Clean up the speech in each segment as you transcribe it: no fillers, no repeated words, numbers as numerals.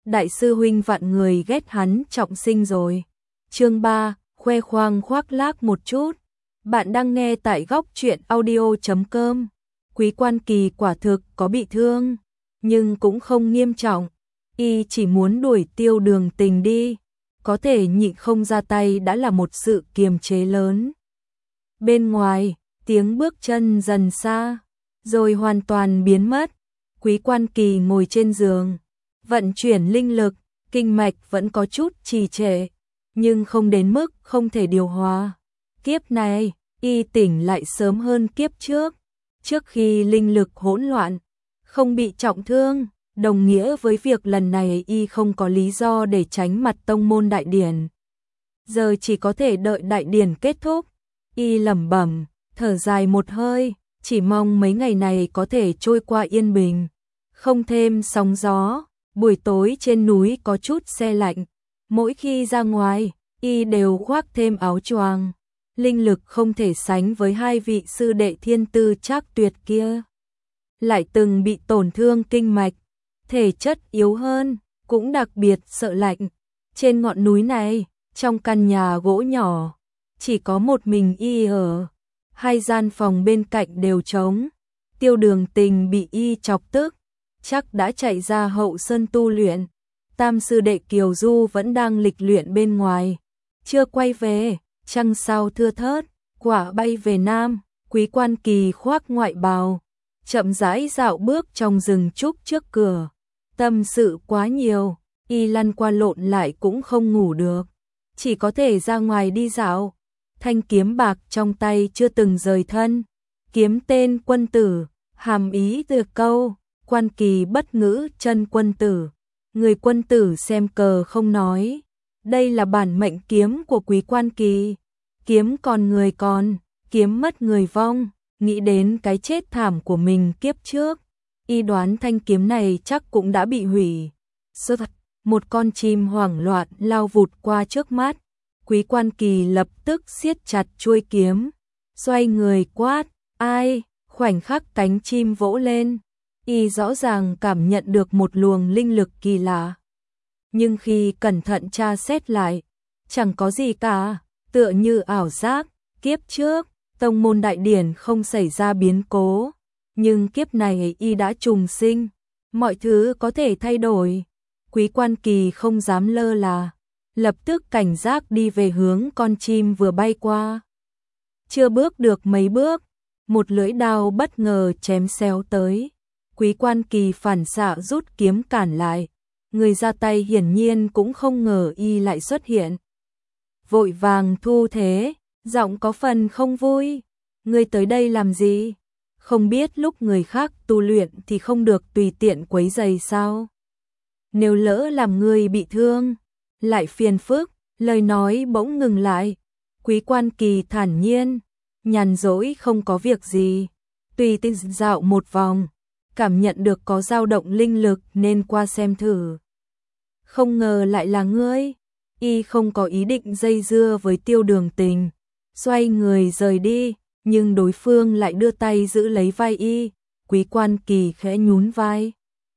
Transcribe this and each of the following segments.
đại sư huynh vạn người ghét hắn trọng sinh rồi. Chương 3, khoe khoang khoác lác một chút. Bạn đang nghe tại góc truyện audio.com. Quý Quan Kỳ quả thực có bị thương, nhưng cũng không nghiêm trọng. Y chỉ muốn đuổi Tiêu Đường Tình đi, có thể nhịn không ra tay đã là một sự kiềm chế lớn. Bên ngoài, tiếng bước chân dần xa, rồi hoàn toàn biến mất. Quý Quan Kỳ ngồi trên giường, vận chuyển linh lực, kinh mạch vẫn có chút trì trệ, nhưng không đến mức không thể điều hòa. Kiếp này, y tỉnh lại sớm hơn kiếp trước. Trước khi linh lực hỗn loạn, không bị trọng thương, đồng nghĩa với việc lần này y không có lý do để tránh mặt tông môn đại điển. Giờ chỉ có thể đợi đại điển kết thúc. Y lẩm bẩm, thở dài một hơi, chỉ mong mấy ngày này có thể trôi qua yên bình, không thêm sóng gió. Buổi tối trên núi có chút se lạnh, mỗi khi ra ngoài, y đều khoác thêm áo choàng. Linh lực không thể sánh với hai vị sư đệ thiên tư trác tuyệt kia. Lại từng bị tổn thương kinh mạch, thể chất yếu hơn, cũng đặc biệt sợ lạnh. Trên ngọn núi này, trong căn nhà gỗ nhỏ, chỉ có một mình y ở. Hai gian phòng bên cạnh đều trống. Tiêu Đường Tình bị y chọc tức, chắc đã chạy ra hậu sơn tu luyện. Tam sư đệ Kiều Du vẫn đang lịch luyện bên ngoài, chưa quay về. Trăng sao thưa thớt, quả bay về Nam. Quý Quan Kỳ khoác ngoại bào, chậm rãi dạo bước trong rừng trúc trước cửa. Tâm sự quá nhiều, y lăn qua lộn lại cũng không ngủ được, chỉ có thể ra ngoài đi dạo. Thanh kiếm bạc trong tay chưa từng rời thân, kiếm tên Quân Tử, hàm ý từ câu Quan Kỳ bất ngữ chân quân tử. Người quân tử xem cờ không nói. Đây là bản mệnh kiếm của Quý Quan Kỳ. Kiếm còn người còn, kiếm mất người vong. Nghĩ đến cái chết thảm của mình kiếp trước, y đoán thanh kiếm này chắc cũng đã bị hủy. Sơ thật, một con chim hoảng loạn lao vụt qua trước mắt. Quý Quan Kỳ lập tức siết chặt chuôi kiếm, xoay người quát, ai? Khoảnh khắc cánh chim vỗ lên, y rõ ràng cảm nhận được một luồng linh lực kỳ lạ. Nhưng khi cẩn thận tra xét lại, chẳng có gì cả, tựa như ảo giác. Kiếp trước, tông môn đại điển không xảy ra biến cố, nhưng kiếp này y đã trùng sinh, mọi thứ có thể thay đổi. Quý Quan Kỳ không dám lơ là, lập tức cảnh giác đi về hướng con chim vừa bay qua. Chưa bước được mấy bước, một lưỡi đao bất ngờ chém xéo tới. Quý Quan Kỳ phản xạ rút kiếm cản lại. Người ra tay hiển nhiên cũng không ngờ y lại xuất hiện. Vội vàng thu thế, giọng có phần không vui. Ngươi tới đây làm gì? Không biết lúc người khác tu luyện thì không được tùy tiện quấy rầy sao? Nếu lỡ làm ngươi bị thương, lại phiền phức. Lời nói bỗng ngừng lại. Quý Quan Kỳ thản nhiên, nhàn rỗi không có việc gì, tùy tiện dạo một vòng, cảm nhận được có dao động linh lực nên qua xem thử. Không ngờ lại là ngươi. Y không có ý định dây dưa với Tiêu Đường Tình, xoay người rời đi, nhưng đối phương lại đưa tay giữ lấy vai y. Quý Quan Kỳ khẽ nhún vai,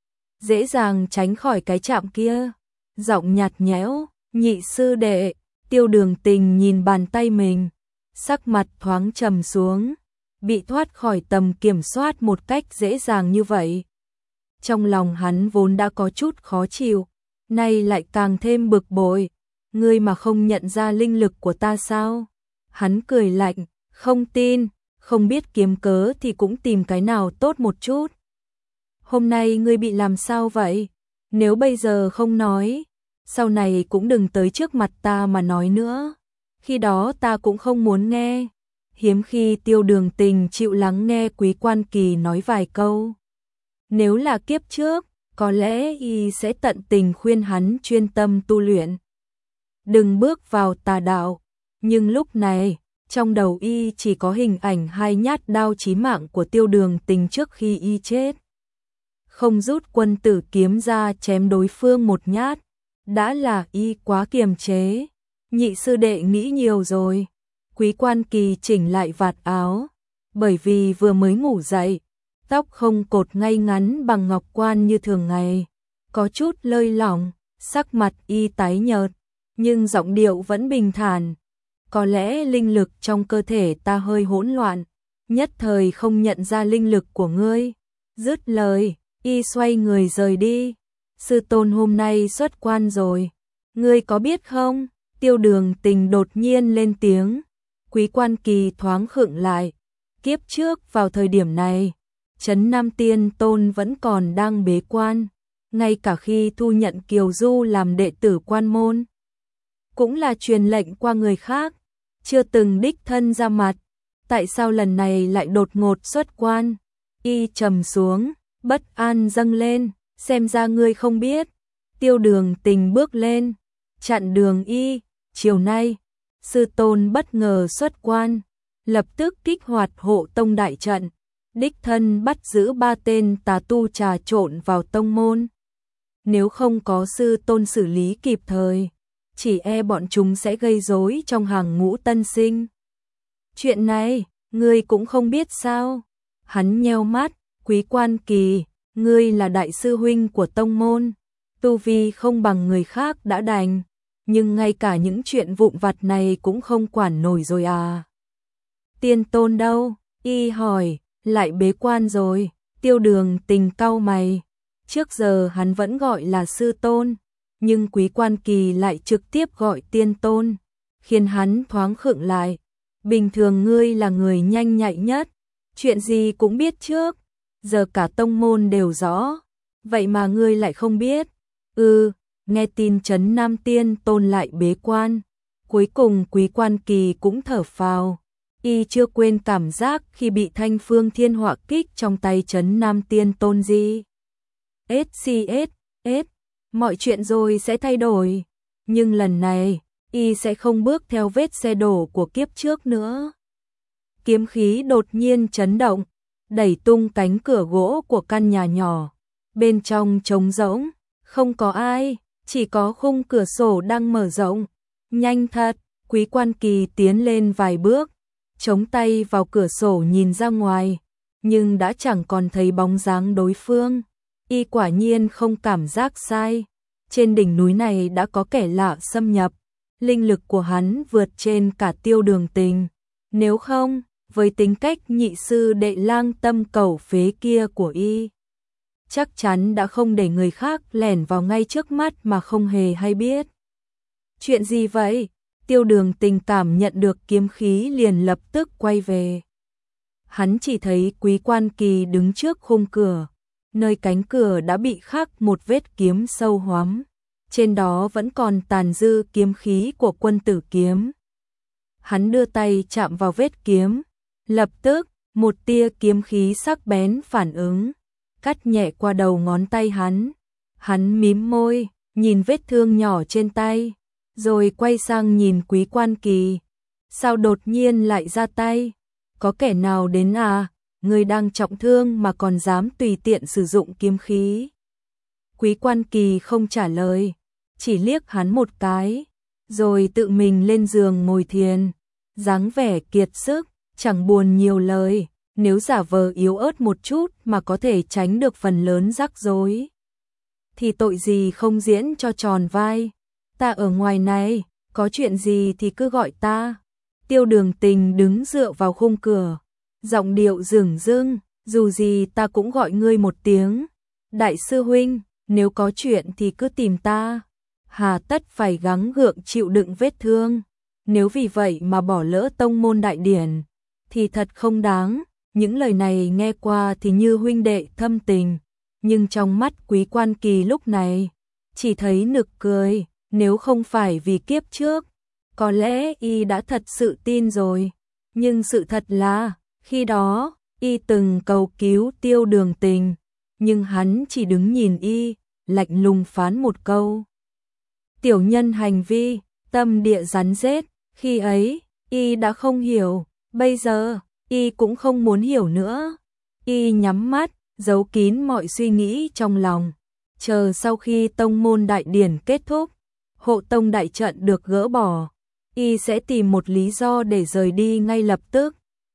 dễ dàng tránh khỏi cái chạm kia. Giọng nhạt nhẽo, nhị sư đệ. Tiêu Đường Tình nhìn bàn tay mình, sắc mặt thoáng trầm xuống, bị thoát khỏi tầm kiểm soát một cách dễ dàng như vậy. Trong lòng hắn vốn đã có chút khó chịu, nay lại càng thêm bực bội. Ngươi mà không nhận ra linh lực của ta sao? Hắn cười lạnh, không tin, không biết kiếm cớ thì cũng tìm cái nào tốt một chút. Hôm nay ngươi bị làm sao vậy? Nếu bây giờ không nói, sau này cũng đừng tới trước mặt ta mà nói nữa. Khi đó ta cũng không muốn nghe. Hiếm khi Tiêu Đường Tình chịu lắng nghe Quý Quan Kỳ nói vài câu. Nếu là kiếp trước, có lẽ y sẽ tận tình khuyên hắn chuyên tâm tu luyện, đừng bước vào tà đạo. Nhưng lúc này, trong đầu y chỉ có hình ảnh hai nhát đao chí mạng của Tiêu Đường Tình trước khi y chết. Không rút Quân Tử kiếm ra chém đối phương một nhát, đã là y quá kiềm chế. Nhị sư đệ nghĩ nhiều rồi. Quý Quan Kỳ chỉnh lại vạt áo, bởi vì vừa mới ngủ dậy, tóc không cột ngay ngắn bằng ngọc quan như thường ngày, có chút lơi lỏng, Sắc mặt y tái nhợt, nhưng giọng điệu vẫn bình thản. Có lẽ linh lực trong cơ thể ta hơi hỗn loạn, nhất thời không nhận ra linh lực của ngươi. Dứt lời, y xoay người rời đi. Sư tôn hôm nay xuất quan rồi. Ngươi có biết không? Tiêu Đường Tình đột nhiên lên tiếng. Quý Quan Kỳ thoáng khựng lại. Kiếp trước vào thời điểm này, Trấn Nam Tiên Tôn vẫn còn đang bế quan. Ngay cả khi thu nhận Kiều Du làm đệ tử quan môn, cũng là truyền lệnh qua người khác, chưa từng đích thân ra mặt. Tại sao lần này lại đột ngột xuất quan? Y trầm xuống, bất an dâng lên, xem ra ngươi không biết. Tiêu Đường Tình bước lên, chặn đường y. Chiều nay, sư tôn bất ngờ xuất quan, lập tức kích hoạt hộ tông đại trận, đích thân bắt giữ 3 tên tà tu trà trộn vào tông môn. Nếu không có sư tôn xử lý kịp thời, chỉ e bọn chúng sẽ gây rối trong hàng ngũ tân sinh. Chuyện này, ngươi cũng không biết sao? Hắn nheo mắt, Quý Quan Kỳ, ngươi là đại sư huynh của tông môn, tu vi không bằng người khác đã đành, nhưng ngay cả những chuyện vụn vặt này cũng không quản nổi rồi à? Tiên Tôn đâu? Y hỏi, lại bế quan rồi. Tiêu Đường Tình cau mày. Trước giờ hắn vẫn gọi là sư tôn, nhưng Quý Quan Kỳ lại trực tiếp gọi Tiên Tôn, khiến hắn thoáng khựng lại. Bình thường ngươi là người nhanh nhạy nhất, chuyện gì cũng biết trước, giờ cả tông môn đều rõ, vậy mà ngươi lại không biết. Nghe tin Trấn Nam Tiên Tôn lại bế quan, cuối cùng Quý Quan Kỳ cũng thở phào. Y chưa quên cảm giác khi bị Thanh Phương Thiên Họa kích trong tay Trấn Nam Tiên Tôn gì. SCS, mọi chuyện rồi sẽ thay đổi, nhưng lần này, y sẽ không bước theo vết xe đổ của kiếp trước nữa. Kiếm khí đột nhiên chấn động, đẩy tung cánh cửa gỗ của căn nhà nhỏ. Bên trong trống rỗng, không có ai, chỉ có khung cửa sổ đang mở rộng. Nhanh thật, Quý Quan Kỳ tiến lên vài bước, chống tay vào cửa sổ nhìn ra ngoài, nhưng đã chẳng còn thấy bóng dáng đối phương. Y quả nhiên không cảm giác sai. Trên đỉnh núi này đã có kẻ lạ xâm nhập, linh lực của hắn vượt trên cả Tiêu Đường Tình. Nếu không, với tính cách nhị sư đệ lang tâm cầu phế kia của y, chắc chắn đã không để người khác lẻn vào ngay trước mắt mà không hề hay biết. Chuyện gì vậy? Tiêu Đường Tình cảm nhận được kiếm khí liền lập tức quay về. Hắn chỉ thấy Quý Quan Kỳ đứng trước khung cửa, nơi cánh cửa đã bị khắc một vết kiếm sâu hoắm, trên đó vẫn còn tàn dư kiếm khí của Quân Tử kiếm. Hắn đưa tay chạm vào vết kiếm, lập tức một tia kiếm khí sắc bén phản ứng, cắt nhẹ qua đầu ngón tay hắn. Hắn mím môi, nhìn vết thương nhỏ trên tay, rồi quay sang nhìn Quý Quan Kỳ. Sao đột nhiên lại ra tay? Có kẻ nào đến à? Người đang trọng thương mà còn dám tùy tiện sử dụng kiếm khí. Quý Quan Kỳ không trả lời, chỉ liếc hắn một cái, rồi tự mình lên giường ngồi thiền, dáng vẻ kiệt sức, chẳng buồn nhiều lời. Nếu giả vờ yếu ớt một chút mà có thể tránh được phần lớn rắc rối, thì tội gì không diễn cho tròn vai. Ta ở ngoài này, có chuyện gì thì cứ gọi ta. Tiêu Đường Tình đứng dựa vào khung cửa, giọng điệu dửng dưng, dù gì ta cũng gọi ngươi một tiếng. Đại sư huynh, nếu có chuyện thì cứ tìm ta. Hà tất phải gắng gượng chịu đựng vết thương. Nếu vì vậy mà bỏ lỡ tông môn đại điển, thì thật không đáng. Những lời này nghe qua thì như huynh đệ thâm tình, nhưng trong mắt Quý Quan Kỳ lúc này chỉ thấy nực cười. Nếu không phải vì kiếp trước, có lẽ y đã thật sự tin rồi. Nhưng sự thật là, khi đó, y từng cầu cứu Tiêu Đường Tình, nhưng hắn chỉ đứng nhìn y, lạnh lùng phán một câu. Tiểu nhân hành vi, tâm địa rắn rết. Khi ấy, y đã không hiểu, bây giờ, y cũng không muốn hiểu nữa. Y nhắm mắt, giấu kín mọi suy nghĩ trong lòng, chờ sau khi tông môn đại điển kết thúc, hộ tông đại trận được gỡ bỏ, y sẽ tìm một lý do để rời đi ngay lập tức.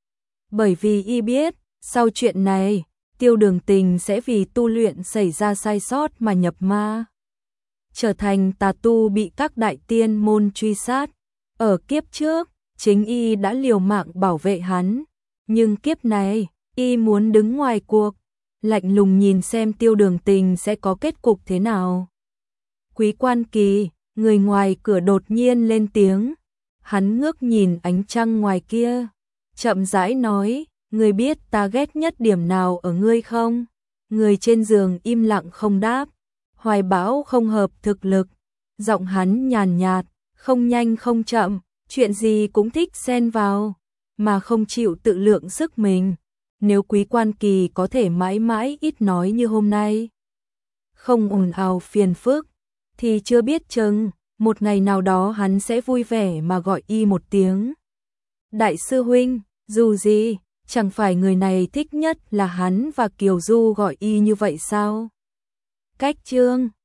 Bởi vì y biết, sau chuyện này, Tiêu Đường Tình sẽ vì tu luyện xảy ra sai sót mà nhập ma. trở thành tà tu bị các đại tiên môn truy sát. Ở kiếp trước, chính y đã liều mạng bảo vệ hắn, nhưng kiếp này, y muốn đứng ngoài cuộc, lạnh lùng nhìn xem Tiêu Đường Tình sẽ có kết cục thế nào. Quý Quan Kỳ, người ngoài cửa đột nhiên lên tiếng, hắn ngước nhìn ánh trăng ngoài kia, chậm rãi nói, ngươi biết ta ghét nhất điểm nào ở ngươi không? Người trên giường im lặng không đáp, hoài bão không hợp thực lực, giọng hắn nhàn nhạt, không nhanh không chậm, chuyện gì cũng thích xen vào, mà không chịu tự lượng sức mình. Nếu Quý Quan Kỳ có thể mãi mãi ít nói như hôm nay, không ồn ào phiền phức, thì chưa biết chừng, một ngày nào đó hắn sẽ vui vẻ mà gọi y một tiếng. Đại sư huynh, dù gì, chẳng phải người này thích nhất là hắn và Kiều Du gọi y như vậy sao? Cách chương